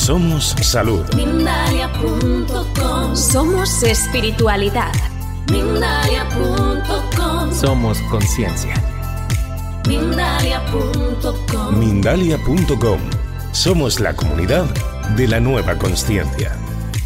Somos salud. Mindalia.com. Somos espiritualidad. Mindalia.com. Somos conciencia. Mindalia.com. Mindalia.com. Somos la comunidad de la nueva consciencia.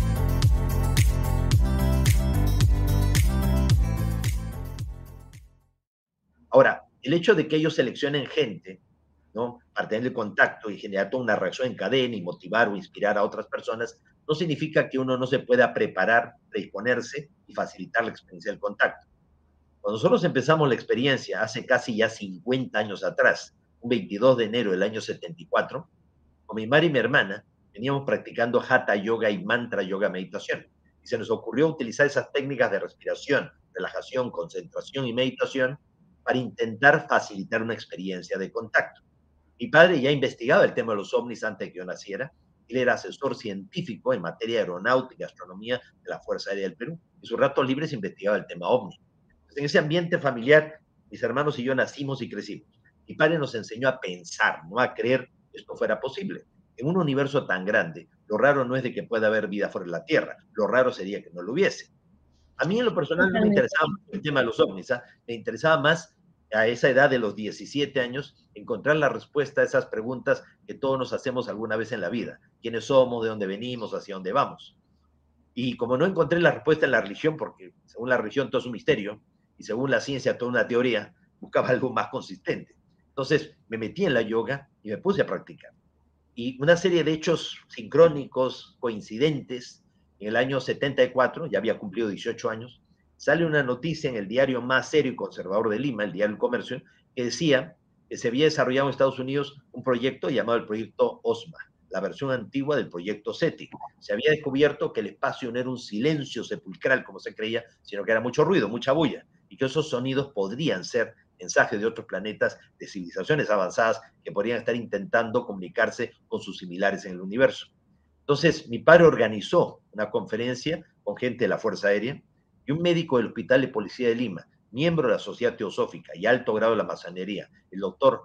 Ahora, el hecho de que ellos seleccionen gente, ¿no?, para tener el contacto y generar toda una reacción en cadena y motivar o inspirar a otras personas, no significa que uno no se pueda preparar, predisponerse y facilitar la experiencia del contacto. Cuando nosotros empezamos la experiencia hace casi ya 50 años atrás, un 22 de enero del año 74, con mi madre y mi hermana veníamos practicando Hatha Yoga y Mantra Yoga meditación. Y se nos ocurrió utilizar esas técnicas de respiración, relajación, concentración y meditación para intentar facilitar una experiencia de contacto. Mi padre ya investigaba el tema de los ovnis antes de que yo naciera. Él era asesor científico en materia de aeronáutica y astronomía de la Fuerza Aérea del Perú. En sus ratos libres investigaba el tema ovni. Entonces, en ese ambiente familiar, mis hermanos y yo nacimos y crecimos. Mi padre nos enseñó a pensar, no a creer que esto fuera posible. En un universo tan grande, lo raro no es de que pueda haber vida fuera de la Tierra, lo raro sería que no lo hubiese. A mí en lo personal no me interesaba el tema de los ovnis, ¿eh? Me interesaba más a esa edad de los 17 años encontrar la respuesta a esas preguntas que todos nos hacemos alguna vez en la vida. ¿Quiénes somos? ¿De dónde venimos? ¿Hacia dónde vamos? Y como no encontré la respuesta en la religión, porque según la religión todo es un misterio, y según la ciencia toda una teoría, buscaba algo más consistente. Entonces me metí en la yoga y me puse a practicar. Y una serie de hechos sincrónicos, coincidentes, en el año 74, ya había cumplido 18 años, sale una noticia en el diario más serio y conservador de Lima, el diario El Comercio, que decía que se había desarrollado en Estados Unidos un proyecto llamado el proyecto OSMA, la versión antigua del proyecto SETI. Se había descubierto que el espacio no era un silencio sepulcral, como se creía, sino que era mucho ruido, mucha bulla, y que esos sonidos podrían ser mensajes de otros planetas, de civilizaciones avanzadas que podrían estar intentando comunicarse con sus similares en el universo. Entonces, mi padre organizó una conferencia con gente de la Fuerza Aérea y un médico del Hospital de Policía de Lima, miembro de la Sociedad Teosófica y alto grado de la masonería, el doctor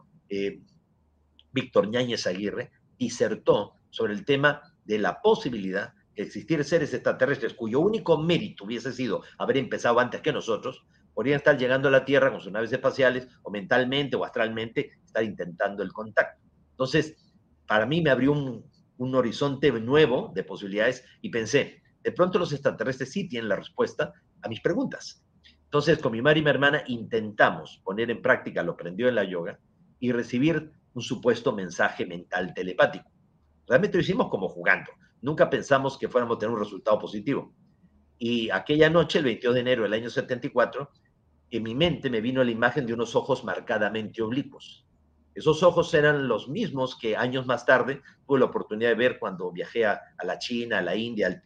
Víctor Ñáñez Aguirre, disertó sobre el tema de la posibilidad de existir seres extraterrestres cuyo único mérito hubiese sido haber empezado antes que nosotros, podrían estar llegando a la Tierra con sus naves espaciales o mentalmente o astralmente estar intentando el contacto. Entonces, para mí me abrió un horizonte nuevo de posibilidades y pensé, de pronto los extraterrestres sí tienen la respuesta a mis preguntas. Entonces, con mi madre y mi hermana intentamos poner en práctica lo aprendido en la yoga y recibir un supuesto mensaje mental telepático. Realmente lo hicimos como jugando. Nunca pensamos que fuéramos a tener un resultado positivo. Y aquella noche, el 22 de enero del año 74, en mi mente me vino la imagen de unos ojos marcadamente oblicuos. Esos ojos eran los mismos que años más tarde tuve la oportunidad de ver cuando viajé a la China, a la India,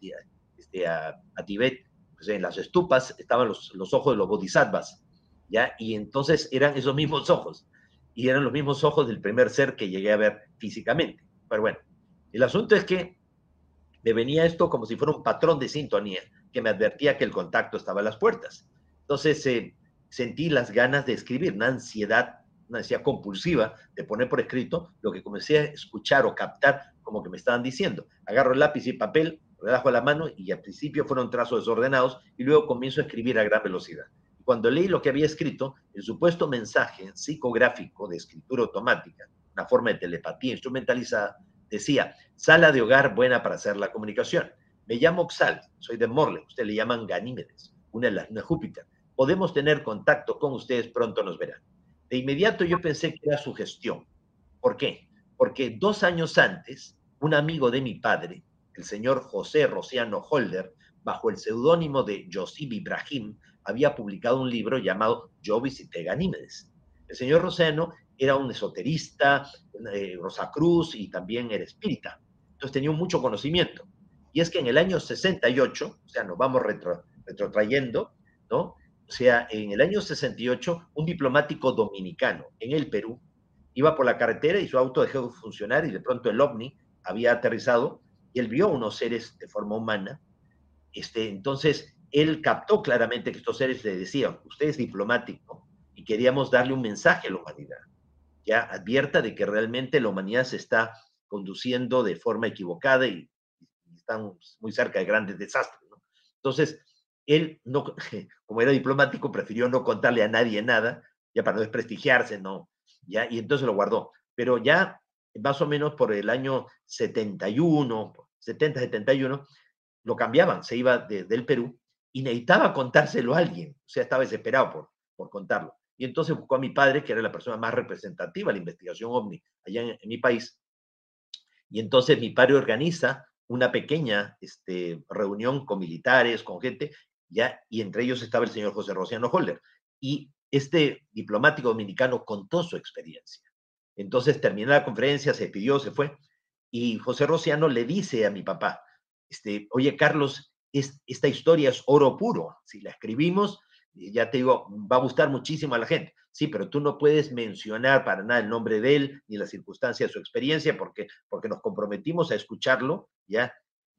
a Tibet. Pues en las estupas estaban los ojos de los bodhisattvas, ¿ya? Y entonces eran esos mismos ojos, y eran los mismos ojos del primer ser que llegué a ver físicamente. Pero bueno, el asunto es que me venía esto como si fuera un patrón de sintonía que me advertía que el contacto estaba a las puertas. Entonces sentí las ganas de escribir, una ansiedad compulsiva de poner por escrito lo que comencé a escuchar o captar como que me estaban diciendo. Agarro el lápiz y papel, relajo la mano y al principio fueron trazos desordenados y luego comienzo a escribir a gran velocidad. Y cuando leí lo que había escrito, el supuesto mensaje psicográfico de escritura automática, una forma de telepatía instrumentalizada, decía: sala de hogar buena para hacer la comunicación. Me llamo Oxal, soy de Morle, ustedes le llaman Ganímedes, una de las lunas de Júpiter. Podemos tener contacto con ustedes, pronto nos verán. De inmediato yo pensé que era sugestión. ¿Por qué? Porque 2 años antes, un amigo de mi padre, el señor José Rociano Holder, bajo el seudónimo de Josip Ibrahim, había publicado un libro llamado Yo visité Ganímedes. El señor Rociano era un esoterista, Rosacruz, y también era espírita. Entonces tenía mucho conocimiento. Y es que en el año 68, o sea, nos vamos retrotrayendo, ¿no? O sea, en el año 68, un diplomático dominicano en el Perú iba por la carretera y su auto dejó de funcionar y de pronto el ovni había aterrizado y él vio unos seres de forma humana. Entonces, él captó claramente que estos seres le decían: usted es diplomático y queríamos darle un mensaje a la humanidad. Ya advierta de que realmente la humanidad se está conduciendo de forma equivocada y están muy cerca de grandes desastres, ¿no? Entonces, él, no, como era diplomático, prefirió no contarle a nadie nada, ya para no desprestigiarse, ¿no? Ya, y entonces lo guardó. Pero ya más o menos por el año 71, 70-71, lo cambiaban, se iba del Perú y necesitaba contárselo a alguien, o sea, estaba desesperado por contarlo. Y entonces buscó a mi padre, que era la persona más representativa de la investigación OVNI allá en mi país, y entonces mi padre organiza una pequeña reunión con militares, con gente, ya, y entre ellos estaba el señor José Rociano Holder. Y este diplomático dominicano contó su experiencia. Entonces terminó la conferencia, se despidió, se fue, y José Rociano le dice a mi papá, oye, Carlos, esta historia es oro puro. Si la escribimos, ya te digo, va a gustar muchísimo a la gente. Sí, pero tú no puedes mencionar para nada el nombre de él ni la circunstancia de su experiencia porque nos comprometimos a escucharlo, ¿ya?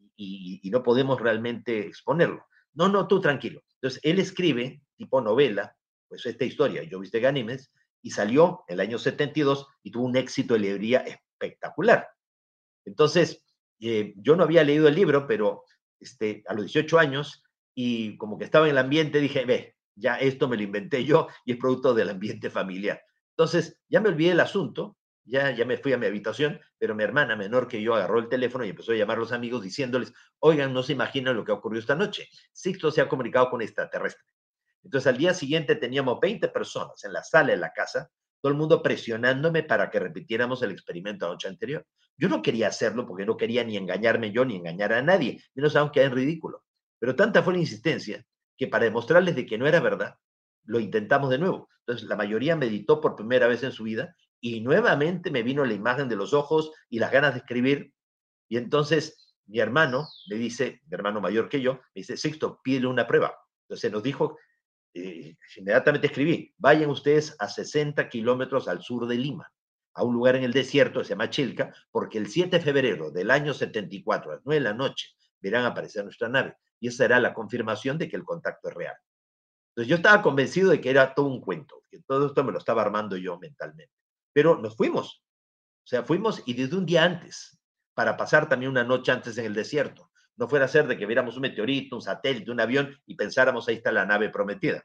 Y no podemos realmente exponerlo. No, tú tranquilo. Entonces, él escribe, tipo novela, pues esta historia, Yo viste Ganímedes, y salió en el año 72 y tuvo un éxito de librería espectacular. Entonces, yo no había leído el libro, pero a los 18 años, y como que estaba en el ambiente, dije, ve, ya esto me lo inventé yo y es producto del ambiente familiar. Entonces, ya me olvidé del asunto, ya me fui a mi habitación, pero mi hermana menor que yo agarró el teléfono y empezó a llamar a los amigos diciéndoles, oigan, no se imaginan lo que ha ocurrido esta noche. Sixto se ha comunicado con extraterrestre. Entonces, al día siguiente teníamos 20 personas en la sala de la casa, todo el mundo presionándome para que repitiéramos el experimento la noche anterior. Yo no quería hacerlo porque no quería ni engañarme yo ni engañar a nadie, menos aún quedar en ridículo. Pero tanta fue la insistencia que para demostrarles de que no era verdad, lo intentamos de nuevo. Entonces, la mayoría meditó por primera vez en su vida y nuevamente me vino la imagen de los ojos y las ganas de escribir. Y entonces mi hermano me dice, mi hermano mayor que yo, me dice, Sixto, pídele una prueba. Entonces nos dijo, inmediatamente escribí, vayan ustedes a 60 kilómetros al sur de Lima, a un lugar en el desierto que se llama Chilca, porque el 7 de febrero del año 74, a las 9 de la noche, verán aparecer nuestra nave. Y esa era la confirmación de que el contacto es real. Entonces yo estaba convencido de que era todo un cuento, que todo esto me lo estaba armando yo mentalmente. Pero nos fuimos. O sea, fuimos y desde un día antes, para pasar también una noche antes en el desierto. No fuera a ser de que viéramos un meteorito, un satélite, un avión y pensáramos, ahí está la nave prometida.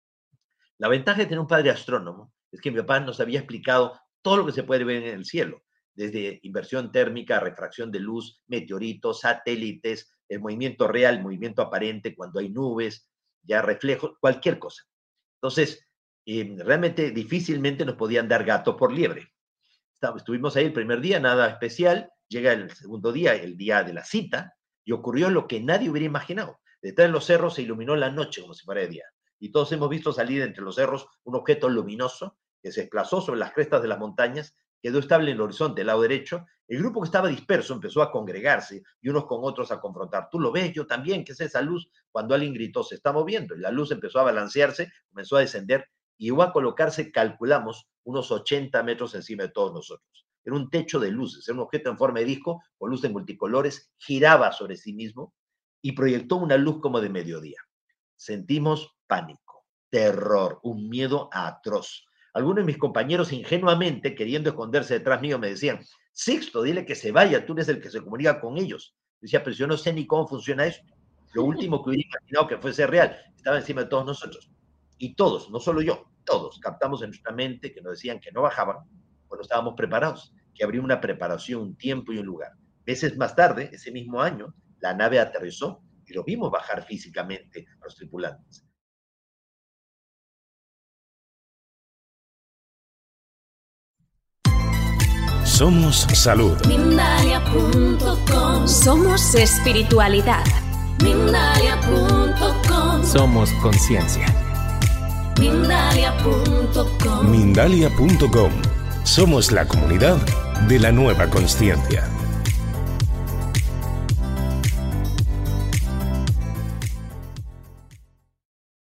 La ventaja de tener un padre astrónomo es que mi papá nos había explicado todo lo que se puede ver en el cielo, desde inversión térmica, refracción de luz, meteoritos, satélites, el movimiento real, el movimiento aparente cuando hay nubes, ya reflejos, cualquier cosa. Entonces, realmente difícilmente nos podían dar gato por liebre. Estuvimos ahí el primer día, nada especial, llega el segundo día, el día de la cita, y ocurrió lo que nadie hubiera imaginado. Detrás de los cerros se iluminó la noche como si fuera de día. Y todos hemos visto salir entre los cerros un objeto luminoso que se desplazó sobre las crestas de las montañas, quedó estable en el horizonte del lado derecho. El grupo que estaba disperso empezó a congregarse y unos con otros a confrontar. Tú lo ves, yo también, ¿qué es esa luz? Cuando alguien gritó, se está moviendo, y la luz empezó a balancearse, comenzó a descender y llegó a colocarse, calculamos, unos 80 metros encima de todos nosotros. Era un techo de luces, era un objeto en forma de disco, con luces multicolores, giraba sobre sí mismo y proyectó una luz como de mediodía. Sentimos pánico, terror, un miedo atroz. Algunos de mis compañeros ingenuamente, queriendo esconderse detrás mío, me decían, Sixto, dile que se vaya, tú eres el que se comunica con ellos. Decía, pero yo no sé ni cómo funciona eso. Lo último que hubiera imaginado que fuese real, estaba encima de todos nosotros. Y todos, no solo yo, todos captamos en nuestra mente que nos decían que no bajaban, pues no estábamos preparados, que habría una preparación, un tiempo y un lugar. Meses más tarde, ese mismo año, la nave aterrizó y lo vimos bajar físicamente a los tripulantes. Somos salud. Mindalia.com. Somos espiritualidad. Mindalia.com. Somos conciencia. Mindalia.com. Mindalia.com. Somos la comunidad de la nueva consciencia.